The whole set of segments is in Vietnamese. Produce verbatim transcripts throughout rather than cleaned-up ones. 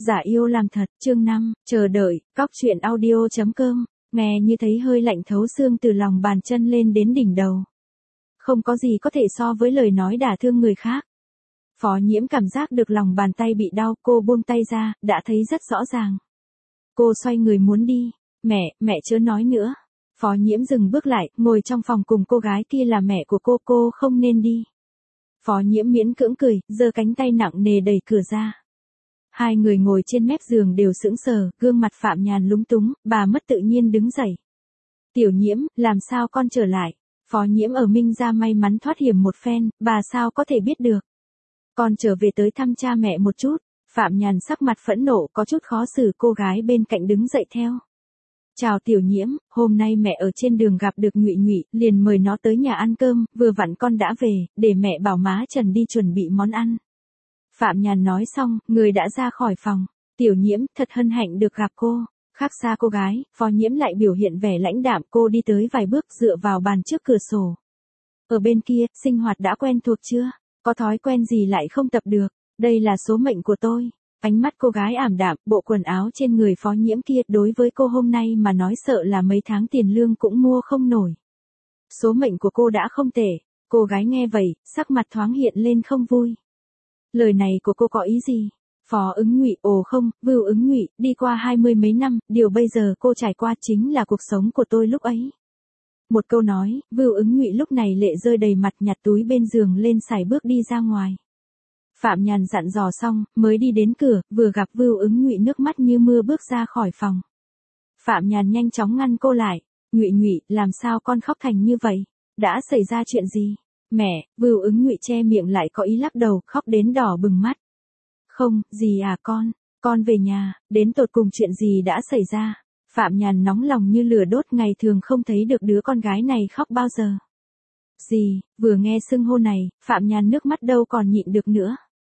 Giả yêu làm thật, chương năm, chờ đợi, cóc truyện audio chấm com, nghe như thấy hơi lạnh thấu xương từ lòng bàn chân lên đến đỉnh đầu. Không có gì có thể so với lời nói đả thương người khác. Phó Nhiễm cảm giác được lòng bàn tay bị đau, cô buông tay ra, đã thấy rất rõ ràng. Cô xoay người muốn đi, mẹ, mẹ chớ nói nữa. Phó Nhiễm dừng bước lại, ngồi trong phòng cùng cô gái kia là mẹ của cô, cô không nên đi. Phó Nhiễm miễn cưỡng cười, giơ cánh tay nặng nề đẩy cửa ra. Hai người ngồi trên mép giường đều sững sờ, gương mặt Phạm Nhàn lúng túng, bà mất tự nhiên đứng dậy. Tiểu Nhiễm, làm sao con trở lại? Phó Nhiễm ở Minh gia may mắn thoát hiểm một phen, bà sao có thể biết được? Con trở về tới thăm cha mẹ một chút. Phạm Nhàn sắc mặt phẫn nộ, có chút khó xử, cô gái bên cạnh đứng dậy theo. Chào Tiểu Nhiễm, hôm nay mẹ ở trên đường gặp được Nhụy Nhụy, liền mời nó tới nhà ăn cơm, vừa vặn con đã về, để mẹ bảo má Trần đi chuẩn bị món ăn. Phạm Nhàn nói xong, người đã ra khỏi phòng. Tiểu Nhiễm, thật hân hạnh được gặp cô. Khác xa cô gái, Phó Nhiễm lại biểu hiện vẻ lãnh đạm, cô đi tới vài bước dựa vào bàn trước cửa sổ. Ở bên kia, sinh hoạt đã quen thuộc chưa? Có thói quen gì lại không tập được? Đây là số mệnh của tôi. Ánh mắt cô gái ảm đạm, bộ quần áo trên người Phó Nhiễm kia đối với cô hôm nay mà nói sợ là mấy tháng tiền lương cũng mua không nổi. Số mệnh của cô đã không tệ. Cô gái nghe vậy, sắc mặt thoáng hiện lên không vui. Lời này của cô có ý gì? Phó Ứng Nhụy, ồ không, Vưu Ứng Nhụy, đi qua hai mươi mấy năm, điều bây giờ cô trải qua chính là cuộc sống của tôi lúc ấy. Một câu nói, Vưu Ứng Nhụy lúc này lệ rơi đầy mặt, nhặt túi bên giường lên sải bước đi ra ngoài. Phạm Nhàn dặn dò xong, mới đi đến cửa, vừa gặp Vưu Ứng Nhụy nước mắt như mưa bước ra khỏi phòng. Phạm Nhàn nhanh chóng ngăn cô lại. Nhụy Nhụy, làm sao con khóc thành như vậy? Đã xảy ra chuyện gì? Mẹ, Vưu Ứng Nhụy che miệng lại có ý lắc đầu, khóc đến đỏ bừng mắt. Không, gì à con, con về nhà, đến tột cùng chuyện gì đã xảy ra? Phạm Nhàn nóng lòng như lửa đốt, ngày thường không thấy được đứa con gái này khóc bao giờ. Gì, vừa nghe xưng hô này, Phạm Nhàn nước mắt đâu còn nhịn được nữa.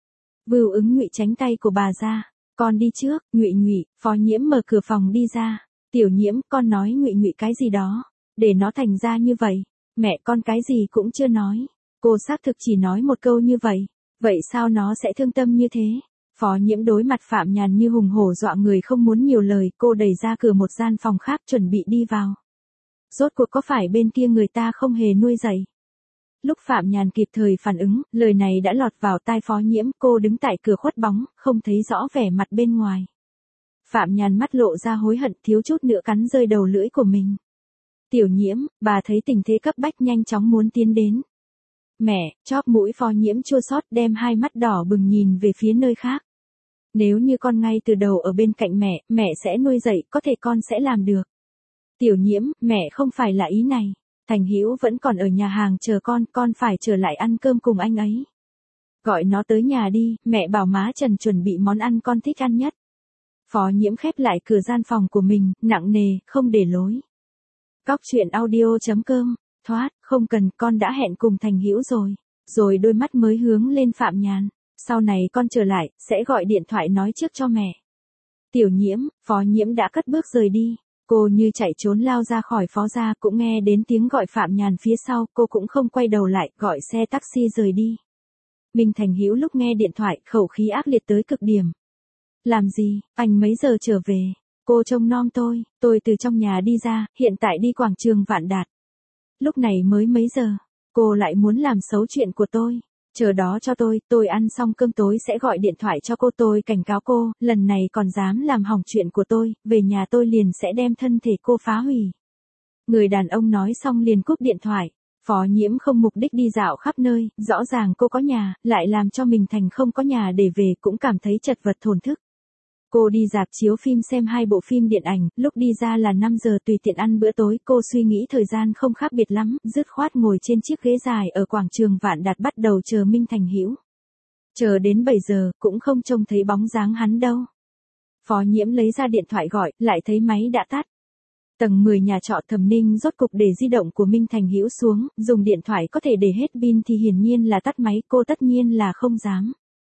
Vưu Ứng Nhụy tránh tay của bà ra. Con đi trước, Nhụy Nhụy. Phó Nhiễm mở cửa phòng đi ra. Tiểu Nhiễm, con nói Nhụy Nhụy cái gì đó, để nó thành ra như vậy. Mẹ con cái gì cũng chưa nói. Cô xác thực chỉ nói một câu như vậy. Vậy sao nó sẽ thương tâm như thế? Phó Nhiễm đối mặt Phạm Nhàn như hùng hổ dọa người, không muốn nhiều lời, cô đẩy ra cửa một gian phòng khác chuẩn bị đi vào. Rốt cuộc có phải bên kia người ta không hề nuôi dạy? Lúc Phạm Nhàn kịp thời phản ứng, lời này đã lọt vào tai Phó Nhiễm, cô đứng tại cửa khuất bóng, không thấy rõ vẻ mặt bên ngoài. Phạm Nhàn mắt lộ ra hối hận, thiếu chút nữa cắn rơi đầu lưỡi của mình. Tiểu Nhiễm, bà thấy tình thế cấp bách nhanh chóng muốn tiến đến. Mẹ, chóp mũi Phó Nhiễm chua xót, đem hai mắt đỏ bừng nhìn về phía nơi khác. Nếu như con ngay từ đầu ở bên cạnh mẹ, mẹ sẽ nuôi dạy, có thể con sẽ làm được. Tiểu Nhiễm, mẹ không phải là ý này. Thành Hữu vẫn còn ở nhà hàng chờ con, con phải trở lại ăn cơm cùng anh ấy. Gọi nó tới nhà đi, mẹ bảo má Trần chuẩn bị món ăn con thích ăn nhất. Phó Nhiễm khép lại cửa gian phòng của mình, nặng nề, không để lối. Cóc truyện audio chấm com, thoát, không cần, con đã hẹn cùng Thành Hữu rồi. Rồi đôi mắt mới hướng lên Phạm Nhàn. Sau này con trở lại, sẽ gọi điện thoại nói trước cho mẹ. Tiểu Nhiễm, Phó Nhiễm đã cất bước rời đi. Cô như chạy trốn lao ra khỏi Phó gia, cũng nghe đến tiếng gọi Phạm Nhàn phía sau, cô cũng không quay đầu lại, gọi xe taxi rời đi. Minh Thành Hữu lúc nghe điện thoại, khẩu khí ác liệt tới cực điểm. Làm gì, anh mấy giờ trở về? Cô trông nom tôi, tôi từ trong nhà đi ra, hiện tại đi quảng trường Vạn Đạt. Lúc này mới mấy giờ, cô lại muốn làm xấu chuyện của tôi. Chờ đó cho tôi, tôi ăn xong cơm tối sẽ gọi điện thoại cho cô, tôi cảnh cáo cô, lần này còn dám làm hỏng chuyện của tôi, về nhà tôi liền sẽ đem thân thể cô phá hủy. Người đàn ông nói xong liền cúp điện thoại. Phó Nhiễm không mục đích đi dạo khắp nơi, rõ ràng cô có nhà, lại làm cho mình thành không có nhà để về, cũng cảm thấy chật vật thổn thức. Cô đi rạp chiếu phim xem hai bộ phim điện ảnh, lúc đi ra là năm giờ, tùy tiện ăn bữa tối, cô suy nghĩ thời gian không khác biệt lắm, dứt khoát ngồi trên chiếc ghế dài ở quảng trường Vạn Đạt bắt đầu chờ Minh Thành Hữu. Chờ đến bảy giờ, cũng không trông thấy bóng dáng hắn đâu. Phó Nhiễm lấy ra điện thoại gọi, lại thấy máy đã tắt. Tầng mười nhà trọ Thẩm Ninh rốt cục để di động của Minh Thành Hữu xuống, dùng điện thoại có thể để hết pin thì hiển nhiên là tắt máy, cô tất nhiên là không dám.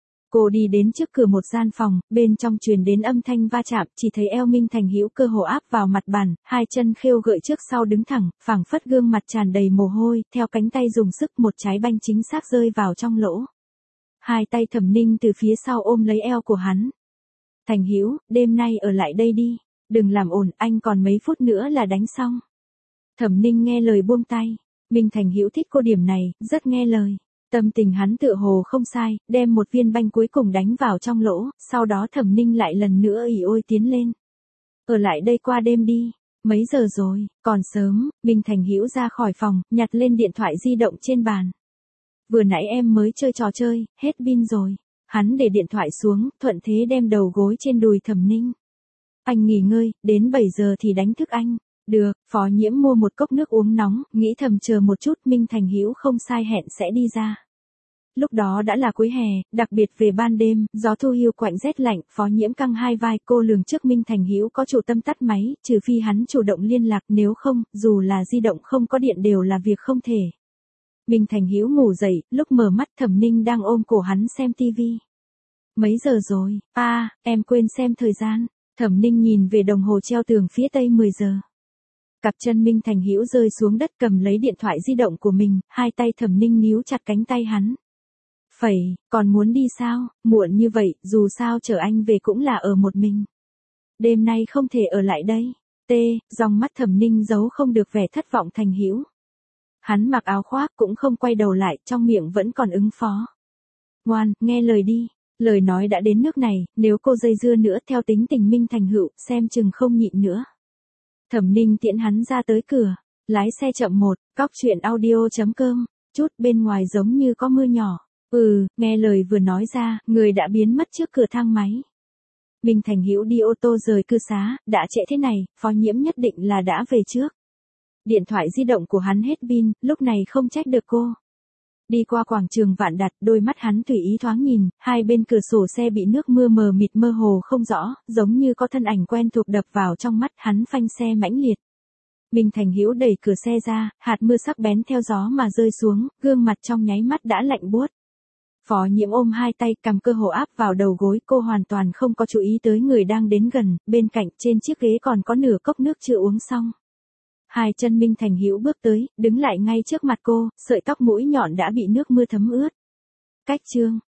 Cô đi đến trước cửa một gian phòng, bên trong truyền đến âm thanh va chạm, chỉ thấy eo Minh Thành Hữu cơ hồ áp vào mặt bàn, hai chân khêu gợi trước sau đứng thẳng, phảng phất gương mặt tràn đầy mồ hôi, theo cánh tay dùng sức một trái banh chính xác rơi vào trong lỗ. Hai tay Thẩm Ninh từ phía sau ôm lấy eo của hắn. Thành Hữu, đêm nay ở lại đây đi, đừng làm ồn, anh còn mấy phút nữa là đánh xong. Thẩm Ninh nghe lời buông tay, Minh Thành Hữu thích cô điểm này, rất nghe lời. Tâm tình hắn tựa hồ không sai, đem một viên banh cuối cùng đánh vào trong lỗ, sau đó Thẩm Ninh lại lần nữa ỉ ôi tiến lên. Ở lại đây qua đêm đi, mấy giờ rồi, còn sớm, Minh Thành Hữu ra khỏi phòng, nhặt lên điện thoại di động trên bàn. Vừa nãy em mới chơi trò chơi, hết pin rồi. Hắn để điện thoại xuống, thuận thế đem đầu gối trên đùi Thẩm Ninh. Anh nghỉ ngơi, đến bảy giờ thì đánh thức anh. Được, Phó Nhiễm mua một cốc nước uống nóng, nghĩ thầm chờ một chút Minh Thành Hữu không sai hẹn sẽ đi ra. Lúc đó đã là cuối hè, đặc biệt về ban đêm, gió thu hiu quạnh rét lạnh, Phó Nhiễm căng hai vai, cô lường trước Minh Thành Hữu có chủ tâm tắt máy, trừ phi hắn chủ động liên lạc, nếu không, dù là di động không có điện đều là việc không thể. Minh Thành Hữu ngủ dậy, lúc mở mắt Thẩm Ninh đang ôm cổ hắn xem tivi. Mấy giờ rồi? A, à, em quên xem thời gian. Thẩm Ninh nhìn về đồng hồ treo tường phía tây mười giờ. Cặp chân Minh Thành Hữu rơi xuống đất cầm lấy điện thoại di động của mình, hai tay Thẩm Ninh níu chặt cánh tay hắn. Phẩy, còn muốn đi sao? Muộn như vậy, dù sao chở anh về cũng là ở một mình. Đêm nay không thể ở lại đây. T, dòng mắt Thẩm Ninh giấu không được vẻ thất vọng Thành Hữu. Hắn mặc áo khoác cũng không quay đầu lại, trong miệng vẫn còn ứng phó. Ngoan, nghe lời đi. Lời nói đã đến nước này, nếu cô dây dưa nữa theo tính tình Minh Thành Hữu, xem chừng không nhịn nữa. Thẩm Ninh tiễn hắn ra tới cửa, lái xe chậm một, cóc truyện audio chấm com, chút bên ngoài giống như có mưa nhỏ. Ừ, nghe lời vừa nói ra, người đã biến mất trước cửa thang máy. Minh Thành Hữu đi ô tô rời cư xá, đã trễ thế này, Phó Nhiễm nhất định là đã về trước. Điện thoại di động của hắn hết pin, lúc này không trách được cô. Đi qua quảng trường Vạn Đạt, đôi mắt hắn tùy ý thoáng nhìn, hai bên cửa sổ xe bị nước mưa mờ mịt mơ hồ không rõ, giống như có thân ảnh quen thuộc đập vào trong mắt, hắn phanh xe mãnh liệt. Minh Thành Hữu đẩy cửa xe ra, hạt mưa sắc bén theo gió mà rơi xuống, gương mặt trong nháy mắt đã lạnh buốt. Phó Nhiễm ôm hai tay, cầm cơ hồ áp vào đầu gối, cô hoàn toàn không có chú ý tới người đang đến gần, bên cạnh trên chiếc ghế còn có nửa cốc nước chưa uống xong. Hai chân Minh Thành Hữu bước tới, đứng lại ngay trước mặt cô, sợi tóc mũi nhọn đã bị nước mưa thấm ướt. Cách chương,